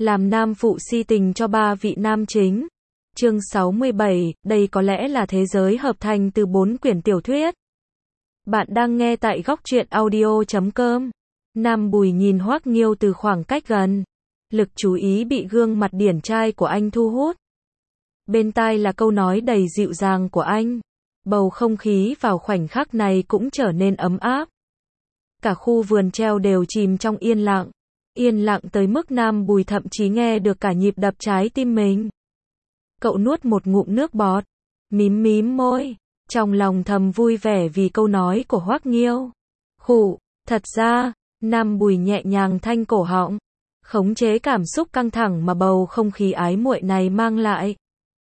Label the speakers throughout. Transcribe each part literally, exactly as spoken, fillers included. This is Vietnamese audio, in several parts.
Speaker 1: làm nam phụ si tình cho ba vị nam chính. Chương sáu mươi bảy, đây có lẽ là thế giới hợp thành từ bốn quyển tiểu thuyết. Bạn đang nghe tại góc truyện audio chấm com. Nam Bùi nhìn Hoắc Nghiêu từ khoảng cách gần. Lực chú ý bị gương mặt điển trai của anh thu hút. Bên tai là câu nói đầy dịu dàng của anh. Bầu không khí vào khoảnh khắc này cũng trở nên ấm áp. Cả khu vườn treo đều chìm trong yên lặng. Yên lặng tới mức Nam Bùi thậm chí nghe được cả nhịp đập trái tim mình. Cậu nuốt một ngụm nước bọt, mím mím môi, trong lòng thầm vui vẻ vì câu nói của Hoắc Nghiêu. Khụ, thật ra, Nam Bùi nhẹ nhàng thanh cổ họng, khống chế cảm xúc căng thẳng mà bầu không khí ái muội này mang lại.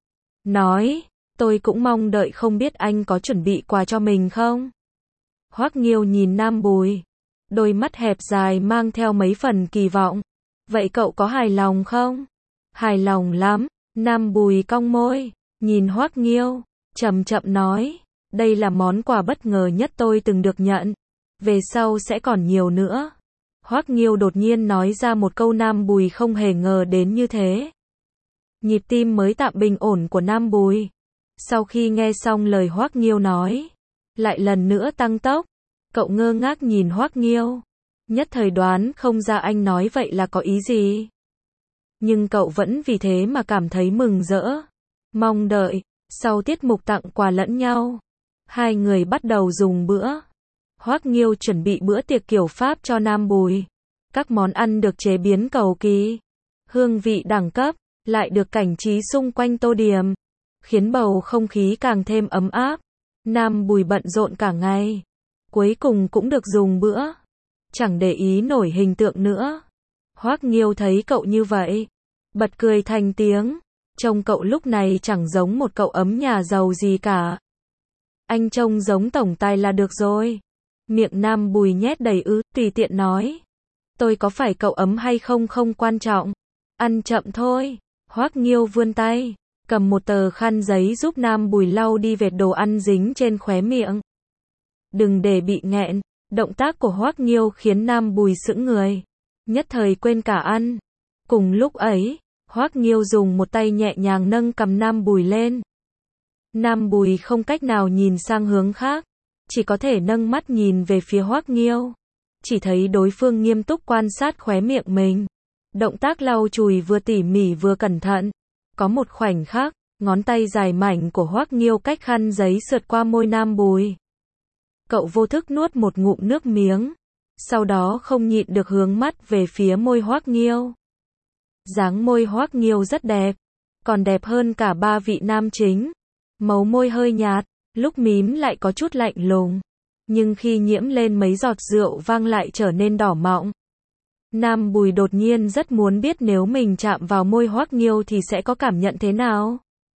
Speaker 1: Nói, tôi cũng mong đợi không biết anh có chuẩn bị quà cho mình không? Hoắc Nghiêu nhìn Nam Bùi, đôi mắt hẹp dài mang theo mấy phần kỳ vọng. Vậy cậu có hài lòng không? Hài lòng lắm. Nam Bùi cong môi, nhìn Hoắc Nghiêu, chậm chậm nói, đây là món quà bất ngờ nhất tôi từng được nhận, về sau sẽ còn nhiều nữa. Hoắc Nghiêu đột nhiên nói ra một câu Nam Bùi không hề ngờ đến như thế. Nhịp tim mới tạm bình ổn của Nam Bùi, sau khi nghe xong lời Hoắc Nghiêu nói, lại lần nữa tăng tốc. Cậu ngơ ngác nhìn Hoắc Nghiêu, nhất thời đoán không ra anh nói vậy là có ý gì. Nhưng cậu vẫn vì thế mà cảm thấy mừng rỡ, mong đợi. Sau tiết mục tặng quà lẫn nhau, hai người bắt đầu dùng bữa. Hoắc Nghiêu chuẩn bị bữa tiệc kiểu Pháp cho Nam Bùi. Các món ăn được chế biến cầu kỳ, hương vị đẳng cấp, lại được cảnh trí xung quanh tô điểm, khiến bầu không khí càng thêm ấm áp. Nam Bùi bận rộn cả ngày, cuối cùng cũng được dùng bữa, chẳng để ý nổi hình tượng nữa. Hoắc Nghiêu thấy cậu như vậy, bật cười thành tiếng, trông cậu lúc này chẳng giống một cậu ấm nhà giàu gì cả. Anh trông giống tổng tài là được rồi. Miệng Nam Bùi nhét đầy ứ, tùy tiện nói. Tôi có phải cậu ấm hay không không quan trọng. Ăn chậm thôi. Hoắc Nghiêu vươn tay, cầm một tờ khăn giấy giúp Nam Bùi lau đi vệt đồ ăn dính trên khóe miệng. Đừng để bị nghẹn. Động tác của Hoắc Nghiêu khiến Nam Bùi sững người, nhất thời quên cả ăn. Cùng lúc ấy, Hoắc Nghiêu dùng một tay nhẹ nhàng nâng cằm Nam Bùi lên. Nam Bùi không cách nào nhìn sang hướng khác, chỉ có thể nâng mắt nhìn về phía Hoắc Nghiêu. Chỉ thấy đối phương nghiêm túc quan sát khóe miệng mình. Động tác lau chùi vừa tỉ mỉ vừa cẩn thận. Có một khoảnh khắc, ngón tay dài mảnh của Hoắc Nghiêu cách khăn giấy sượt qua môi Nam Bùi. Cậu vô thức nuốt một ngụm nước miếng, sau đó không nhịn được hướng mắt về phía môi Hoắc Nghiêu. Dáng môi Hoắc Nghiêu rất đẹp, còn đẹp hơn cả ba vị nam chính. Màu môi hơi nhạt, lúc mím lại có chút lạnh lùng, nhưng khi nhiễm lên mấy giọt rượu vang lại trở nên đỏ mọng. Nam Bùi đột nhiên rất muốn biết nếu mình chạm vào môi Hoắc Nghiêu thì sẽ có cảm nhận thế nào.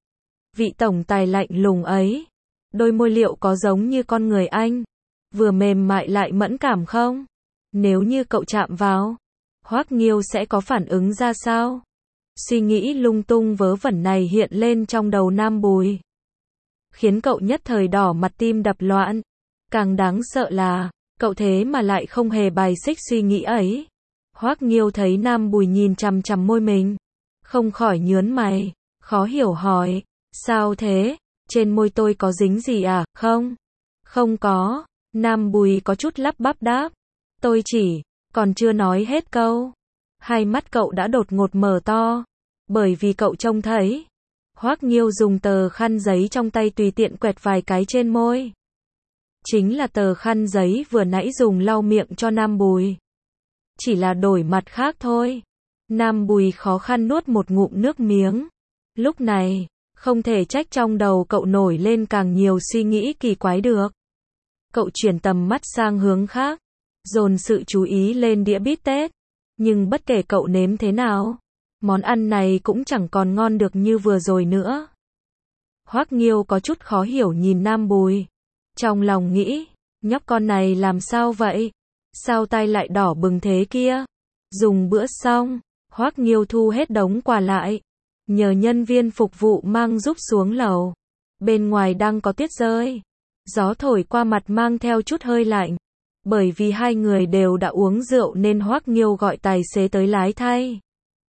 Speaker 1: Vị tổng tài lạnh lùng ấy, đôi môi liệu có giống như con người anh, vừa mềm mại lại mẫn cảm không? Nếu như cậu chạm vào, Hoắc Nghiêu sẽ có phản ứng ra sao? Suy nghĩ lung tung vớ vẩn này hiện lên trong đầu Nam Bùi, khiến cậu nhất thời đỏ mặt tim đập loạn. Càng đáng sợ là, cậu thế mà lại không hề bài xích suy nghĩ ấy. Hoắc Nghiêu thấy Nam Bùi nhìn chằm chằm môi mình, không khỏi nhớn mày, khó hiểu hỏi, sao thế? Trên môi tôi có dính gì à? Không, không có. Nam Bùi có chút lắp bắp đáp, tôi chỉ, còn chưa nói hết câu, hai mắt cậu đã đột ngột mở to, bởi vì cậu trông thấy Hoắc Nghiêu dùng tờ khăn giấy trong tay tùy tiện quẹt vài cái trên môi. Chính là tờ khăn giấy vừa nãy dùng lau miệng cho Nam Bùi, chỉ là đổi mặt khác thôi. Nam Bùi khó khăn nuốt một ngụm nước miếng. Lúc này, không thể trách trong đầu cậu nổi lên càng nhiều suy nghĩ kỳ quái được. Cậu chuyển tầm mắt sang hướng khác, dồn sự chú ý lên đĩa bít tết. Nhưng bất kể cậu nếm thế nào, món ăn này cũng chẳng còn ngon được như vừa rồi nữa. Hoắc Nghiêu có chút khó hiểu nhìn Nam Bùi, trong lòng nghĩ, nhóc con này làm sao vậy? Sao tai lại đỏ bừng thế kia? Dùng bữa xong, Hoắc Nghiêu thu hết đống quà lại, nhờ nhân viên phục vụ mang giúp xuống lầu. Bên ngoài đang có tuyết rơi, gió thổi qua mặt mang theo chút hơi lạnh. Bởi vì hai người đều đã uống rượu nên Hoắc Nghiêu gọi tài xế tới lái thay.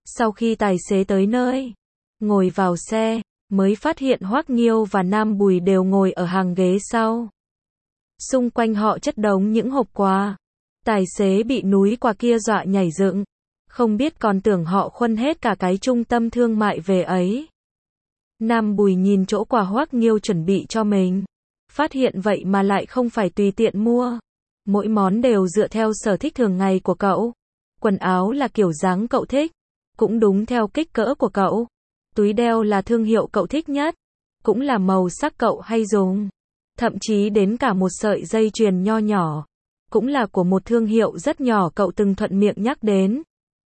Speaker 1: Sau khi tài xế tới nơi, ngồi vào xe, mới phát hiện Hoắc Nghiêu và Nam Bùi đều ngồi ở hàng ghế sau. Xung quanh họ chất đống những hộp quà. Tài xế bị núi quà kia dọa nhảy dựng, không biết còn tưởng họ khuân hết cả cái trung tâm thương mại về ấy. Nam Bùi nhìn chỗ quà Hoắc Nghiêu chuẩn bị cho mình, phát hiện vậy mà lại không phải tùy tiện mua. Mỗi món đều dựa theo sở thích thường ngày của cậu. Quần áo là kiểu dáng cậu thích, cũng đúng theo kích cỡ của cậu. Túi đeo là thương hiệu cậu thích nhất, cũng là màu sắc cậu hay dùng. Thậm chí đến cả một sợi dây chuyền nho nhỏ, cũng là của một thương hiệu rất nhỏ cậu từng thuận miệng nhắc đến.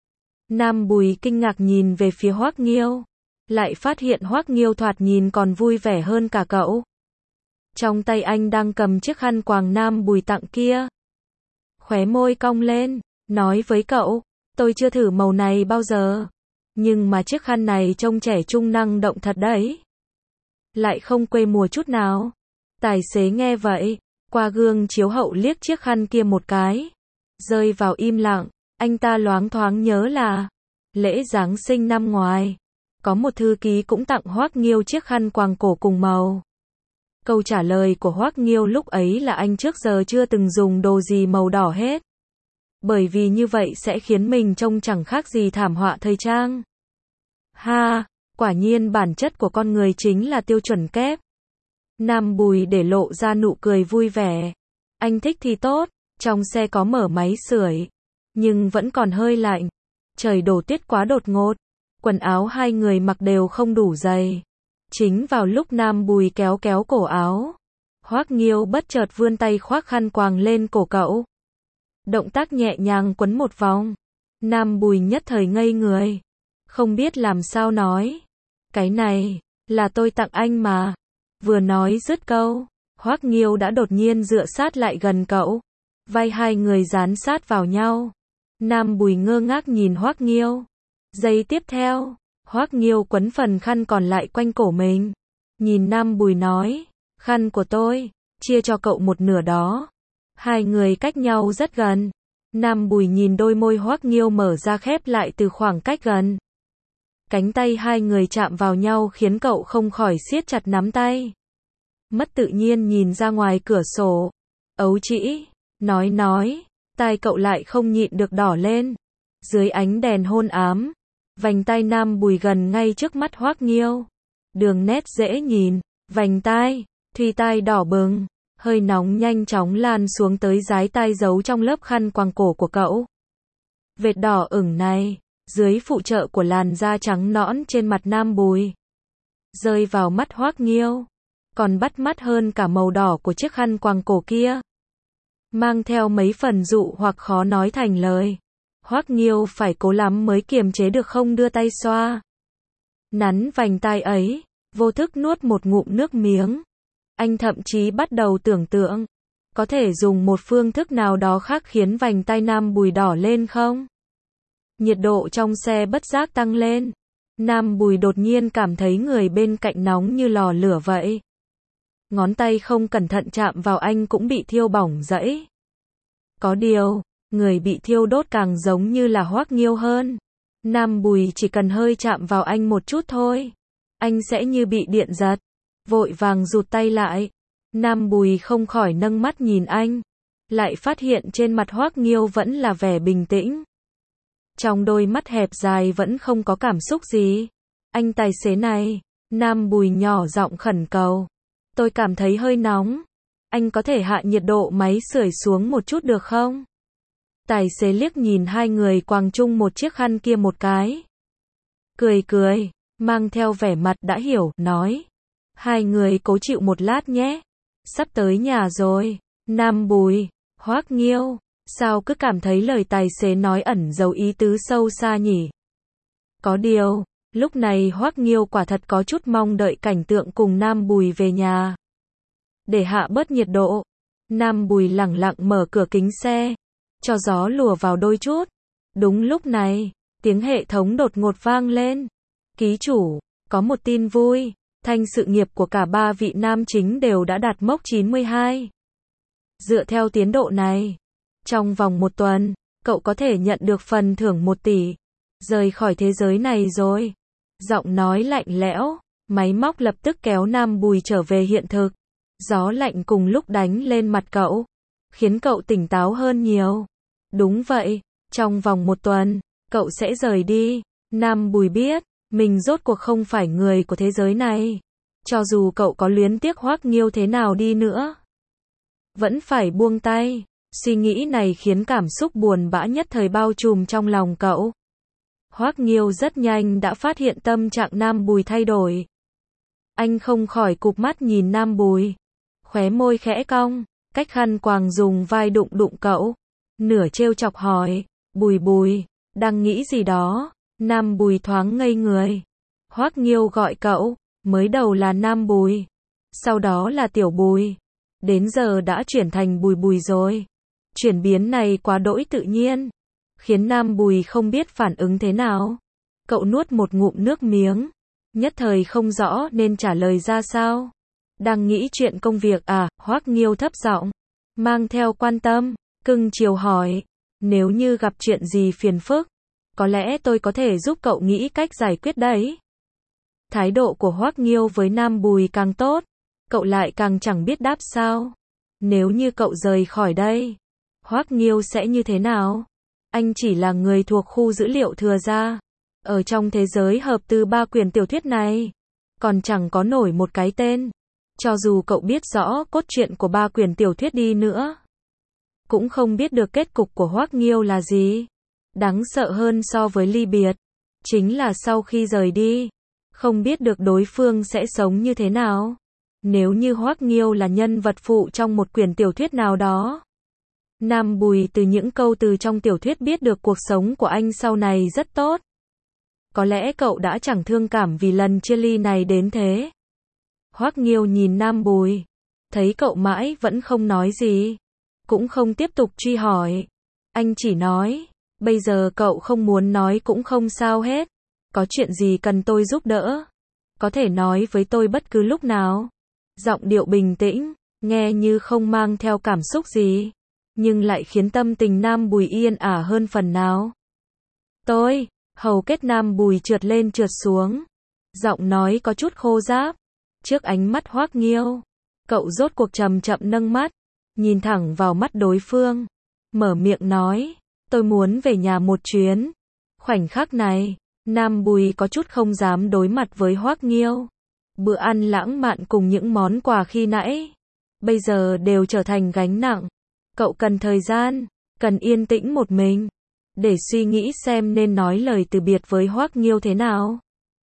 Speaker 1: Nam Bùi kinh ngạc nhìn về phía Hoắc Nghiêu, lại phát hiện Hoắc Nghiêu thoạt nhìn còn vui vẻ hơn cả cậu. Trong tay anh đang cầm chiếc khăn quàng Nam Bùi tặng kia. Khóe môi cong lên, nói với cậu, tôi chưa thử màu này bao giờ, nhưng mà chiếc khăn này trông trẻ trung năng động thật đấy. Lại không quê mùa chút nào. Tài xế nghe vậy, qua gương chiếu hậu liếc chiếc khăn kia một cái, rơi vào im lặng. Anh ta loáng thoáng nhớ là lễ Giáng sinh năm ngoài, có một thư ký cũng tặng Hoắc Nghiêu chiếc khăn quàng cổ cùng màu. Câu trả lời của Hoắc Nghiêu lúc ấy là anh trước giờ chưa từng dùng đồ gì màu đỏ hết, bởi vì như vậy sẽ khiến mình trông chẳng khác gì thảm họa thời trang. Ha, quả nhiên bản chất của con người chính là tiêu chuẩn kép. Nam Bùi để lộ ra nụ cười vui vẻ. Anh thích thì tốt, trong xe có mở máy sưởi, nhưng vẫn còn hơi lạnh. Trời đổ tuyết quá đột ngột, quần áo hai người mặc đều không đủ dày. Chính vào lúc Nam Bùi kéo kéo cổ áo, Hoắc Nghiêu bất chợt vươn tay khoác khăn quàng lên cổ cậu. Động tác nhẹ nhàng quấn một vòng. Nam Bùi nhất thời ngây người, không biết làm sao nói. Cái này, là tôi tặng anh mà. Vừa nói dứt câu, Hoắc Nghiêu đã đột nhiên dựa sát lại gần cậu. Vai hai người dán sát vào nhau. Nam Bùi ngơ ngác nhìn Hoắc Nghiêu. Giây tiếp theo, Hoắc Nghiêu quấn phần khăn còn lại quanh cổ mình. Nhìn Nam Bùi nói, khăn của tôi, chia cho cậu một nửa đó. Hai người cách nhau rất gần. Nam Bùi nhìn đôi môi Hoắc Nghiêu mở ra khép lại từ khoảng cách gần. Cánh tay hai người chạm vào nhau khiến cậu không khỏi siết chặt nắm tay. Mất tự nhiên nhìn ra ngoài cửa sổ. Ấu trĩ, nói nói, tai cậu lại không nhịn được đỏ lên. Dưới ánh đèn hôn ám, vành tai Nam Bùi gần ngay trước mắt Hoắc Nghiêu. Đường nét dễ nhìn, vành tai, thùy tai đỏ bừng, hơi nóng nhanh chóng lan xuống tới dái tai giấu trong lớp khăn quàng cổ của cậu. Vệt đỏ ửng này, dưới phụ trợ của làn da trắng nõn trên mặt Nam Bùi, rơi vào mắt Hoắc Nghiêu, còn bắt mắt hơn cả màu đỏ của chiếc khăn quàng cổ kia. Mang theo mấy phần dụ hoặc khó nói thành lời. Hoắc Nghiêu phải cố lắm mới kiềm chế được không đưa tay xoa nắn vành tai ấy, vô thức nuốt một ngụm nước miếng. Anh thậm chí bắt đầu tưởng tượng, có thể dùng một phương thức nào đó khác khiến vành tai Nam Bùi đỏ lên không? Nhiệt độ trong xe bất giác tăng lên. Nam Bùi đột nhiên cảm thấy người bên cạnh nóng như lò lửa vậy. Ngón tay không cẩn thận chạm vào anh cũng bị thiêu bỏng rẫy. Có điều, người bị thiêu đốt càng giống như là Hoắc Nghiêu hơn. Nam Bùi chỉ cần hơi chạm vào anh một chút thôi, anh sẽ như bị điện giật, vội vàng rụt tay lại. Nam Bùi không khỏi nâng mắt nhìn anh, lại phát hiện trên mặt Hoắc Nghiêu vẫn là vẻ bình tĩnh. Trong đôi mắt hẹp dài vẫn không có cảm xúc gì. Anh tài xế này, Nam Bùi nhỏ giọng khẩn cầu. Tôi cảm thấy hơi nóng. Anh có thể hạ nhiệt độ máy sưởi xuống một chút được không? Tài xế liếc nhìn hai người quàng chung một chiếc khăn kia một cái. Cười cười, mang theo vẻ mặt đã hiểu, nói. Hai người cố chịu một lát nhé. Sắp tới nhà rồi. Nam Bùi, Hoắc Nghiêu, sao cứ cảm thấy lời tài xế nói ẩn giấu ý tứ sâu xa nhỉ? Có điều, lúc này Hoắc Nghiêu quả thật có chút mong đợi cảnh tượng cùng Nam Bùi về nhà. Để hạ bớt nhiệt độ, Nam Bùi lẳng lặng mở cửa kính xe, cho gió lùa vào đôi chút. Đúng lúc này, tiếng hệ thống đột ngột vang lên. Ký chủ, có một tin vui, thanh sự nghiệp của cả ba vị nam chính đều đã đạt mốc chín mươi hai. Dựa theo tiến độ này, trong vòng một tuần, cậu có thể nhận được phần thưởng một tỷ. rời khỏi thế giới này rồi. Giọng nói lạnh lẽo, máy móc lập tức kéo Nam Bùi trở về hiện thực. Gió lạnh cùng lúc đánh lên mặt cậu, khiến cậu tỉnh táo hơn nhiều. Đúng vậy, trong vòng một tuần, cậu sẽ rời đi. Nam Bùi biết, mình rốt cuộc không phải người của thế giới này. Cho dù cậu có luyến tiếc Hoắc Nghiêu thế nào đi nữa, vẫn phải buông tay. Suy nghĩ này khiến cảm xúc buồn bã nhất thời bao trùm trong lòng cậu. Hoắc Nghiêu rất nhanh đã phát hiện tâm trạng Nam Bùi thay đổi. Anh không khỏi cụp mắt nhìn Nam Bùi, khóe môi khẽ cong, cách khăn quàng dùng vai đụng đụng cậu, nửa trêu chọc hỏi, Bùi Bùi, đang nghĩ gì đó? Nam Bùi thoáng ngây người. Hoắc Nghiêu gọi cậu, mới đầu là Nam Bùi, sau đó là Tiểu Bùi, đến giờ đã chuyển thành Bùi Bùi rồi. Chuyển biến này quá đỗi tự nhiên, khiến Nam Bùi không biết phản ứng thế nào. Cậu nuốt một ngụm nước miếng, nhất thời không rõ nên trả lời ra sao. Đang nghĩ chuyện công việc à? Hoắc Nghiêu thấp giọng, mang theo quan tâm, cưng chiều hỏi, nếu như gặp chuyện gì phiền phức, có lẽ tôi có thể giúp cậu nghĩ cách giải quyết đấy. Thái độ của Hoắc Nghiêu với Nam Bùi càng tốt, cậu lại càng chẳng biết đáp sao. Nếu như cậu rời khỏi đây, Hoắc Nghiêu sẽ như thế nào? Anh chỉ là người thuộc khu dữ liệu thừa ra. Ở trong thế giới hợp tư ba quyển tiểu thuyết này, còn chẳng có nổi một cái tên. Cho dù cậu biết rõ cốt truyện của ba quyển tiểu thuyết đi nữa, cũng không biết được kết cục của Hoắc Nghiêu là gì. Đáng sợ hơn so với ly biệt, chính là sau khi rời đi, không biết được đối phương sẽ sống như thế nào. Nếu như Hoắc Nghiêu là nhân vật phụ trong một quyển tiểu thuyết nào đó, Nam Bùi từ những câu từ trong tiểu thuyết biết được cuộc sống của anh sau này rất tốt. Có lẽ cậu đã chẳng thương cảm vì lần chia ly này đến thế. Hoắc Nghiêu nhìn Nam Bùi, thấy cậu mãi vẫn không nói gì, cũng không tiếp tục truy hỏi. Anh chỉ nói, bây giờ cậu không muốn nói cũng không sao hết. Có chuyện gì cần tôi giúp đỡ, có thể nói với tôi bất cứ lúc nào. Giọng điệu bình tĩnh, nghe như không mang theo cảm xúc gì, nhưng lại khiến tâm tình Nam Bùi yên ả hơn phần nào. Tôi, hầu kết Nam Bùi trượt lên trượt xuống, giọng nói có chút khô ráp. Trước ánh mắt Hoắc Nghiêu, cậu rốt cuộc chậm chậm nâng mắt, nhìn thẳng vào mắt đối phương, mở miệng nói, tôi muốn về nhà một chuyến. Khoảnh khắc này, Nam Bùi có chút không dám đối mặt với Hoắc Nghiêu. Bữa ăn lãng mạn cùng những món quà khi nãy, bây giờ đều trở thành gánh nặng. Cậu cần thời gian, cần yên tĩnh một mình, để suy nghĩ xem nên nói lời từ biệt với Hoắc Nghiêu thế nào.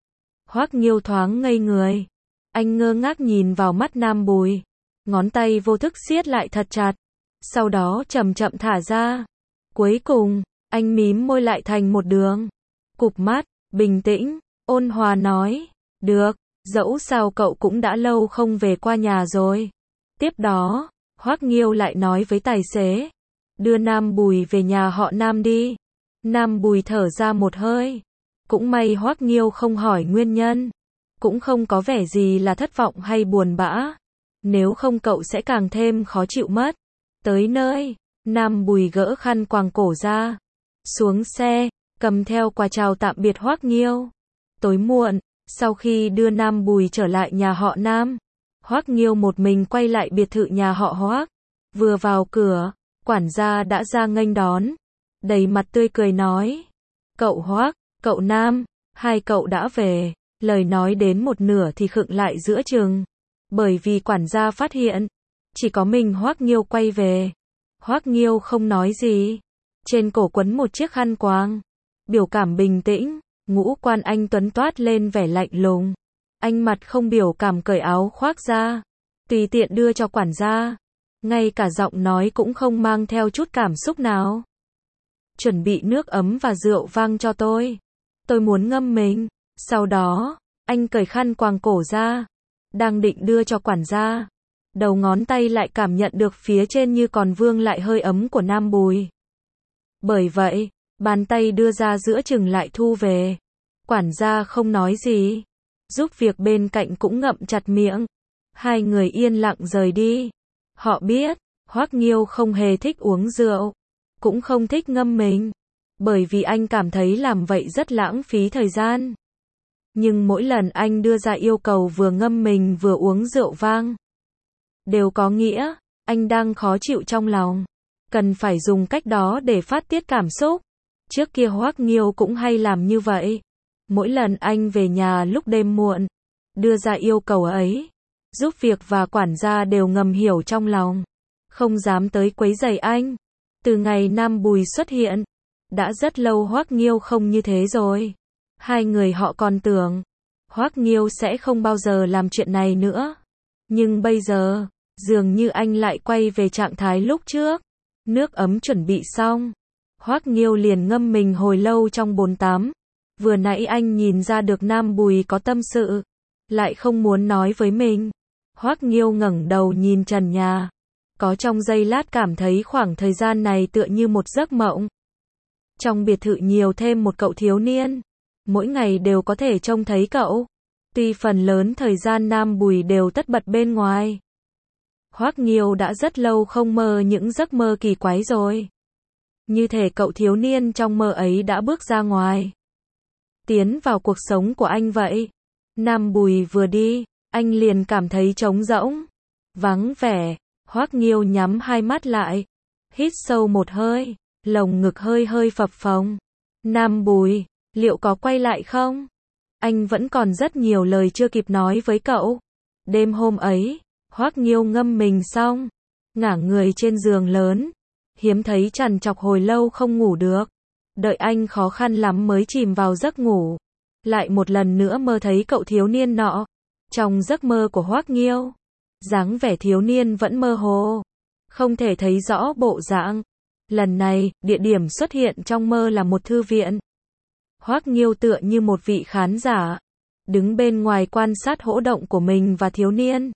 Speaker 1: Hoắc Nghiêu thoáng ngây người. Anh ngơ ngác nhìn vào mắt Nam Bùi, ngón tay vô thức siết lại thật chặt, sau đó chậm chậm thả ra. Cuối cùng, anh mím môi lại thành một đường, cụp mắt, bình tĩnh, ôn hòa nói, được, dẫu sao cậu cũng đã lâu không về qua nhà rồi. Tiếp đó, Hoắc Nghiêu lại nói với tài xế, đưa Nam Bùi về nhà họ Nam đi. Nam Bùi thở ra một hơi, cũng may Hoắc Nghiêu không hỏi nguyên nhân, cũng không có vẻ gì là thất vọng hay buồn bã, nếu không cậu sẽ càng thêm khó chịu mất. Tới nơi, Nam Bùi gỡ khăn quàng cổ ra, xuống xe, cầm theo quà chào tạm biệt Hoắc Nghiêu. Tối muộn, sau khi đưa Nam Bùi trở lại nhà họ Nam, Hoắc Nghiêu một mình quay lại biệt thự nhà họ Hoắc. Vừa vào cửa, quản gia đã ra nghênh đón, đầy mặt tươi cười nói, cậu Hoắc, cậu Nam, hai cậu đã về. Lời nói đến một nửa thì khựng lại giữa chừng, bởi vì quản gia phát hiện, chỉ có mình Hoắc Nghiêu quay về. Hoắc Nghiêu không nói gì, trên cổ quấn một chiếc khăn quàng, biểu cảm bình tĩnh, ngũ quan anh tuấn toát lên vẻ lạnh lùng. Anh mặt không biểu cảm cởi áo khoác ra, tùy tiện đưa cho quản gia, ngay cả giọng nói cũng không mang theo chút cảm xúc nào. Chuẩn bị nước ấm và rượu vang cho tôi, tôi muốn ngâm mình. Sau đó, anh cởi khăn quàng cổ ra, đang định đưa cho quản gia, đầu ngón tay lại cảm nhận được phía trên như còn vương lại hơi ấm của Nam Bùi. Bởi vậy, bàn tay đưa ra giữa chừng lại thu về. Quản gia không nói gì, giúp việc bên cạnh cũng ngậm chặt miệng. Hai người yên lặng rời đi. Họ biết, Hoắc Nghiêu không hề thích uống rượu, cũng không thích ngâm mình. bởi vì anh cảm thấy làm vậy rất lãng phí thời gian. Nhưng mỗi lần anh đưa ra yêu cầu vừa ngâm mình vừa uống rượu vang, đều có nghĩa, anh đang khó chịu trong lòng, cần phải dùng cách đó để phát tiết cảm xúc. Trước kia Hoắc Nghiêu cũng hay làm như vậy. Mỗi lần anh về nhà lúc đêm muộn, đưa ra yêu cầu ấy, giúp việc và quản gia đều ngầm hiểu trong lòng, không dám tới quấy rầy anh. Từ ngày Nam Bùi xuất hiện, đã rất lâu Hoắc Nghiêu không như thế rồi. Hai người họ còn tưởng Hoắc Nghiêu sẽ không bao giờ làm chuyện này nữa. Nhưng bây giờ, dường như anh lại quay về trạng thái lúc trước. Nước ấm chuẩn bị xong, Hoắc Nghiêu liền ngâm mình hồi lâu trong bồn tắm. Vừa nãy anh nhìn ra được Nam Bùi có tâm sự, lại không muốn nói với mình. Hoắc Nghiêu ngẩng đầu nhìn trần nhà, có trong giây lát cảm thấy khoảng thời gian này tựa như một giấc mộng. Trong biệt thự nhiều thêm một cậu thiếu niên, mỗi ngày đều có thể trông thấy cậu. Tuy phần lớn thời gian Nam Bùi đều tất bật bên ngoài. Hoắc Nghiêu đã rất lâu không mơ những giấc mơ kỳ quái rồi. Như thể cậu thiếu niên trong mơ ấy đã bước ra ngoài, tiến vào cuộc sống của anh vậy. Nam Bùi vừa đi, anh liền cảm thấy trống rỗng, vắng vẻ. Hoắc Nghiêu nhắm hai mắt lại, hít sâu một hơi, lồng ngực hơi hơi phập phồng. Nam Bùi, liệu có quay lại không? Anh vẫn còn rất nhiều lời chưa kịp nói với cậu. Đêm hôm ấy, Hoắc Nghiêu ngâm mình xong, ngả người trên giường lớn, hiếm thấy trằn trọc hồi lâu không ngủ được. Đợi anh khó khăn lắm mới chìm vào giấc ngủ, lại một lần nữa mơ thấy cậu thiếu niên nọ. Trong giấc mơ của Hoắc Nghiêu, dáng vẻ thiếu niên vẫn mơ hồ, không thể thấy rõ bộ dạng. Lần này, địa điểm xuất hiện trong mơ là một thư viện. Hoắc Nghiêu tựa như một vị khán giả, đứng bên ngoài quan sát hỗ động của mình và thiếu niên.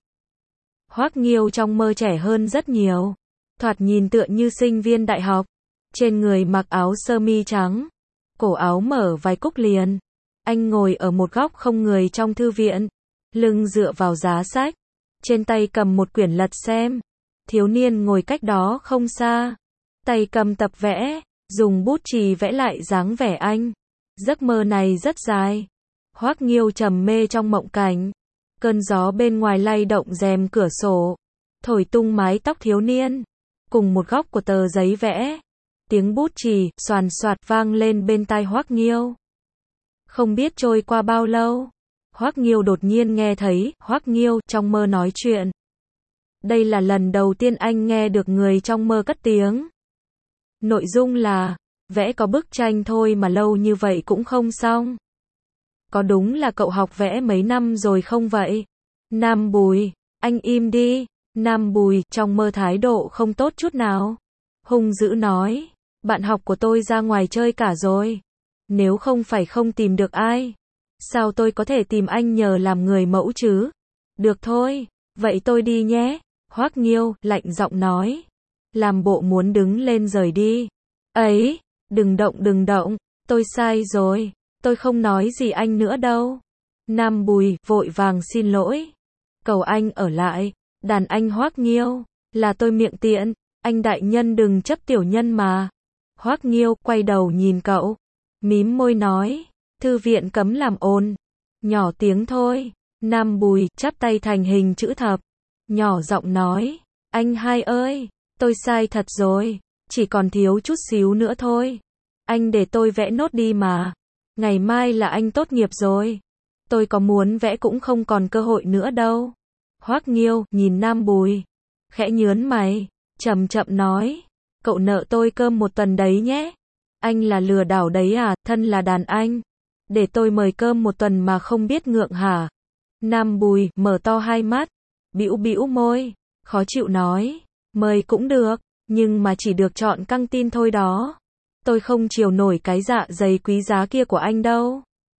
Speaker 1: Hoắc Nghiêu trong mơ trẻ hơn rất nhiều, thoạt nhìn tựa như sinh viên đại học. Trên người mặc áo sơ mi trắng, cổ áo mở vài cúc liền. Anh ngồi ở một góc không người trong thư viện, lưng dựa vào giá sách, trên tay cầm một quyển lật xem. Thiếu niên ngồi cách đó không xa, tay cầm tập vẽ, dùng bút chì vẽ lại dáng vẻ anh. Giấc mơ này rất dài. Hoắc Nghiêu trầm mê trong mộng cảnh. Cơn gió bên ngoài lay động rèm cửa sổ, thổi tung mái tóc thiếu niên, cùng một góc của tờ giấy vẽ. Tiếng bút chì xoàn xoạt vang lên bên tai Hoắc Nghiêu. Không biết trôi qua bao lâu, Hoắc Nghiêu đột nhiên nghe thấy Hoắc Nghiêu trong mơ nói chuyện. Đây là lần đầu tiên anh nghe được người trong mơ cất tiếng. Nội dung là, vẽ có bức tranh thôi mà lâu như vậy cũng không xong. Có đúng là cậu học vẽ mấy năm rồi không vậy? Nam Bùi, anh im đi. Nam Bùi trong mơ thái độ không tốt chút nào, hung dữ nói, bạn học của tôi ra ngoài chơi cả rồi. Nếu không phải không tìm được ai, sao tôi có thể tìm anh nhờ làm người mẫu chứ? Được thôi, vậy tôi đi nhé. Hoắc Nghiêu lạnh giọng nói, làm bộ muốn đứng lên rời đi. Ấy, đừng động đừng động, tôi sai rồi, tôi không nói gì anh nữa đâu. Nam Bùi vội vàng xin lỗi, cầu anh ở lại. Đàn anh Hoắc Nghiêu, là tôi miệng tiện, anh đại nhân đừng chấp tiểu nhân mà. Hoắc Nghiêu quay đầu nhìn cậu, mím môi nói, thư viện cấm làm ồn, nhỏ tiếng thôi. Nam Bùi chắp tay thành hình chữ thập, nhỏ giọng nói, anh hai ơi, tôi sai thật rồi, chỉ còn thiếu chút xíu nữa thôi. Anh để tôi vẽ nốt đi mà, ngày mai là anh tốt nghiệp rồi, tôi có muốn vẽ cũng không còn cơ hội nữa đâu. Hoắc Nghiêu nhìn Nam Bùi, khẽ nhớn mày, chậm chậm nói, cậu nợ tôi cơm một tuần đấy nhé. Anh là lừa đảo đấy à, thân là đàn anh, để tôi mời cơm một tuần mà không biết ngượng hả? Nam Bùi mở to hai mắt, bĩu bĩu môi, khó chịu nói, mời cũng được, nhưng mà chỉ được chọn căng tin thôi đó. Tôi không chịu nổi cái dạ dày quý giá kia của anh đâu.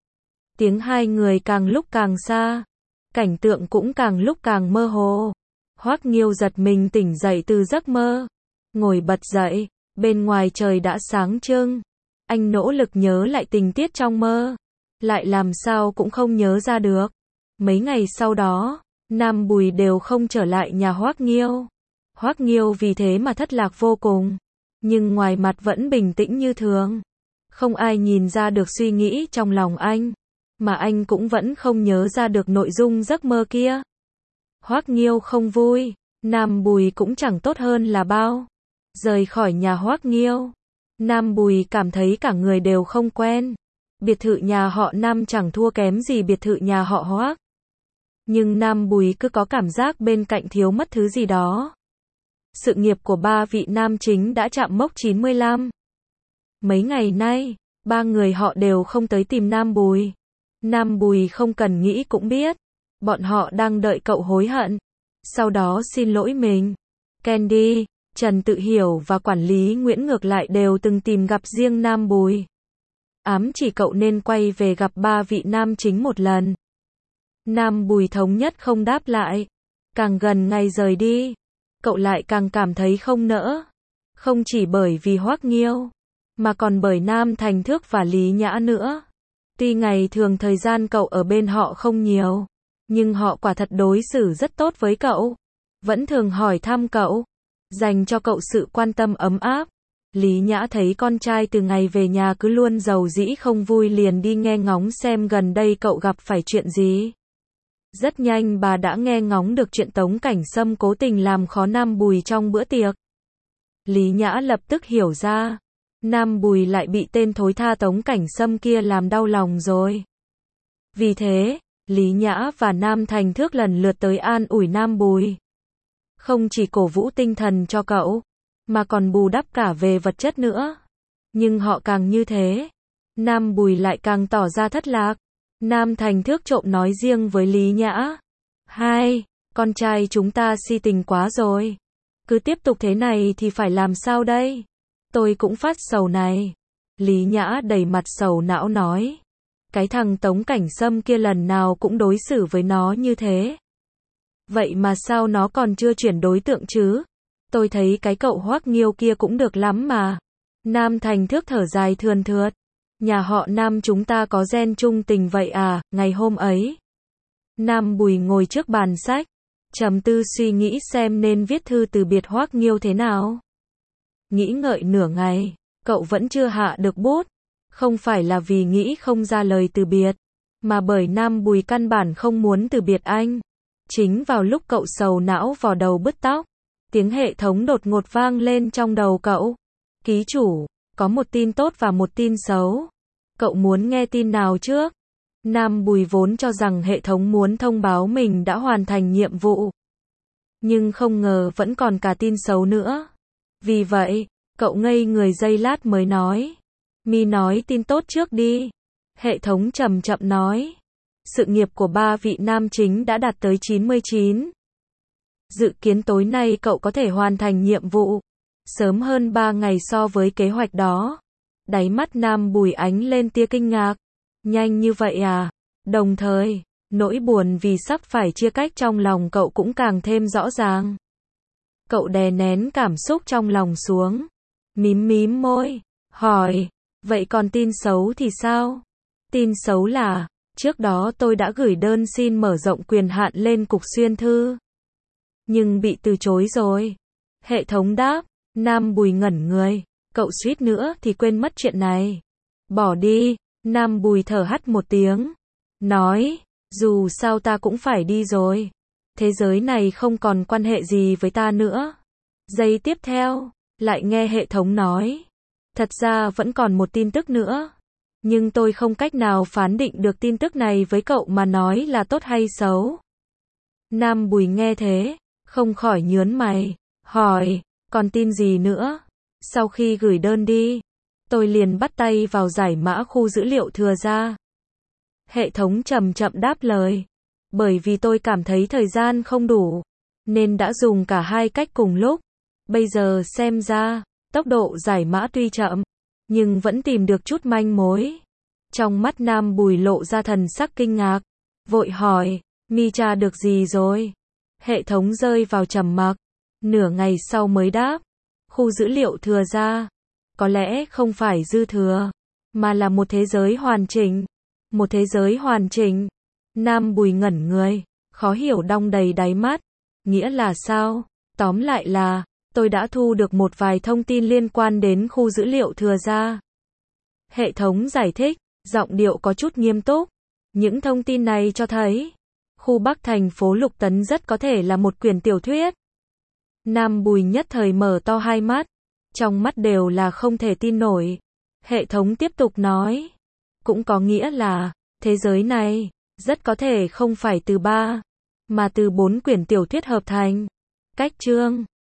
Speaker 1: Tiếng hai người càng lúc càng xa, cảnh tượng cũng càng lúc càng mơ hồ. Hoắc Nghiêu giật mình tỉnh dậy từ giấc mơ, ngồi bật dậy, bên ngoài trời đã sáng trưng. Anh nỗ lực nhớ lại tình tiết trong mơ, lại làm sao cũng không nhớ ra được. Mấy ngày sau đó, Nam Bùi đều không trở lại nhà Hoắc Nghiêu. Hoắc Nghiêu vì thế mà thất lạc vô cùng, nhưng ngoài mặt vẫn bình tĩnh như thường. Không ai nhìn ra được suy nghĩ trong lòng anh, mà anh cũng vẫn không nhớ ra được nội dung giấc mơ kia. Hoắc Nghiêu không vui, Nam Bùi cũng chẳng tốt hơn là bao. Rời khỏi nhà Hoắc Nghiêu, Nam Bùi cảm thấy cả người đều không quen. Biệt thự nhà họ Nam chẳng thua kém gì biệt thự nhà họ Hoắc. Nhưng Nam Bùi cứ có cảm giác bên cạnh thiếu mất thứ gì đó. Sự nghiệp của ba vị nam chính đã chạm mốc chín mươi lăm. Mấy ngày nay, ba người họ đều không tới tìm Nam Bùi. Nam Bùi không cần nghĩ cũng biết. Bọn họ đang đợi cậu hối hận. Sau đó xin lỗi mình. Candy, Trần Tự Hiểu và quản lý Nguyễn ngược lại đều từng tìm gặp riêng Nam Bùi. Ám chỉ cậu nên quay về gặp ba vị nam chính một lần. Nam Bùi thống nhất không đáp lại. Càng gần ngày rời đi, cậu lại càng cảm thấy không nỡ. Không chỉ bởi vì Hoắc Nghiêu, mà còn bởi Nam Thành Thước và Lý Nhã nữa. Tuy ngày thường thời gian cậu ở bên họ không nhiều, nhưng họ quả thật đối xử rất tốt với cậu. Vẫn thường hỏi thăm cậu, dành cho cậu sự quan tâm ấm áp. Lý Nhã thấy con trai từ ngày về nhà cứ luôn giàu dĩ không vui liền đi nghe ngóng xem gần đây cậu gặp phải chuyện gì. Rất nhanh bà đã nghe ngóng được chuyện Tống Cảnh Sâm cố tình làm khó Nam Bùi trong bữa tiệc. Lý Nhã lập tức hiểu ra, Nam Bùi lại bị tên thối tha Tống Cảnh Sâm kia làm đau lòng rồi. Vì thế, Lý Nhã và Nam Thành Thước lần lượt tới an ủi Nam Bùi. Không chỉ cổ vũ tinh thần cho cậu, mà còn bù đắp cả về vật chất nữa. Nhưng họ càng như thế, Nam Bùi lại càng tỏ ra thất lạc. Nam Thành Thước trộm nói riêng với Lý Nhã. Hai, con trai chúng ta si tình quá rồi. Cứ tiếp tục thế này thì phải làm sao đây? Tôi cũng phát sầu này. Lý Nhã đầy mặt sầu não nói. Cái thằng Tống Cảnh Sâm kia lần nào cũng đối xử với nó như thế. Vậy mà sao nó còn chưa chuyển đối tượng chứ? Tôi thấy cái cậu Hoắc Nghiêu kia cũng được lắm mà. Nam Thành Thước thở dài thườn thượt. Nhà họ Nam chúng ta có gen chung tình vậy à, ngày hôm ấy. Nam Bùi ngồi trước bàn sách, trầm tư suy nghĩ xem nên viết thư từ biệt Hoắc Nghiêu thế nào. Nghĩ ngợi nửa ngày, cậu vẫn chưa hạ được bút. Không phải là vì nghĩ không ra lời từ biệt, mà bởi Nam Bùi căn bản không muốn từ biệt anh. Chính vào lúc cậu sầu não vò đầu bứt tóc, tiếng hệ thống đột ngột vang lên trong đầu cậu. Ký chủ, có một tin tốt và một tin xấu. Cậu muốn nghe tin nào trước? Nam Bùi vốn cho rằng hệ thống muốn thông báo mình đã hoàn thành nhiệm vụ. Nhưng không ngờ vẫn còn cả tin xấu nữa. Vì vậy, cậu ngây người giây lát mới nói. Mi nói tin tốt trước đi. Hệ thống chậm chậm nói. Sự nghiệp của ba vị nam chính đã đạt tới chín mươi chín. Dự kiến tối nay cậu có thể hoàn thành nhiệm vụ. Sớm hơn ba ngày so với kế hoạch đó. Đáy mắt Nam Bùi ánh lên tia kinh ngạc. Nhanh như vậy à? Đồng thời, nỗi buồn vì sắp phải chia cách trong lòng cậu cũng càng thêm rõ ràng. Cậu đè nén cảm xúc trong lòng xuống. Mím mím môi, hỏi, vậy còn tin xấu thì sao? Tin xấu là, trước đó tôi đã gửi đơn xin mở rộng quyền hạn lên Cục Xuyên Thư. Nhưng bị từ chối rồi. Hệ thống đáp. Nam Bùi ngẩn người. Cậu suýt nữa thì quên mất chuyện này. Bỏ đi. Nam Bùi thở hắt một tiếng. Nói, dù sao ta cũng phải đi rồi. Thế giới này không còn quan hệ gì với ta nữa. Giây tiếp theo, lại nghe hệ thống nói. Thật ra vẫn còn một tin tức nữa. Nhưng tôi không cách nào phán định được tin tức này với cậu mà nói là tốt hay xấu. Nam Bùi nghe thế, không khỏi nhớn mày, hỏi, còn tin gì nữa? Sau khi gửi đơn đi, tôi liền bắt tay vào giải mã khu dữ liệu thừa ra. Hệ thống chậm chậm đáp lời. Bởi vì tôi cảm thấy thời gian không đủ, nên đã dùng cả hai cách cùng lúc. Bây giờ xem ra, tốc độ giải mã tuy chậm, nhưng vẫn tìm được chút manh mối. Trong mắt Nam Bùi lộ ra thần sắc kinh ngạc. Vội hỏi, mi tra được gì rồi? Hệ thống rơi vào trầm mặc. Nửa ngày sau mới đáp. Khu dữ liệu thừa ra. Có lẽ không phải dư thừa, mà là một thế giới hoàn chỉnh. Một thế giới hoàn chỉnh. Nam Bùi ngẩn người, khó hiểu đong đầy đáy mắt. Nghĩa là sao? Tóm lại là, tôi đã thu được một vài thông tin liên quan đến khu dữ liệu thừa ra. Hệ thống giải thích, giọng điệu có chút nghiêm túc. Những thông tin này cho thấy, khu Bắc thành phố Lục Tấn rất có thể là một quyển tiểu thuyết. Nam Bùi nhất thời mở to hai mắt, trong mắt đều là không thể tin nổi. Hệ thống tiếp tục nói, cũng có nghĩa là, thế giới này, rất có thể không phải từ ba, mà từ bốn quyển tiểu thuyết hợp thành. Cách chương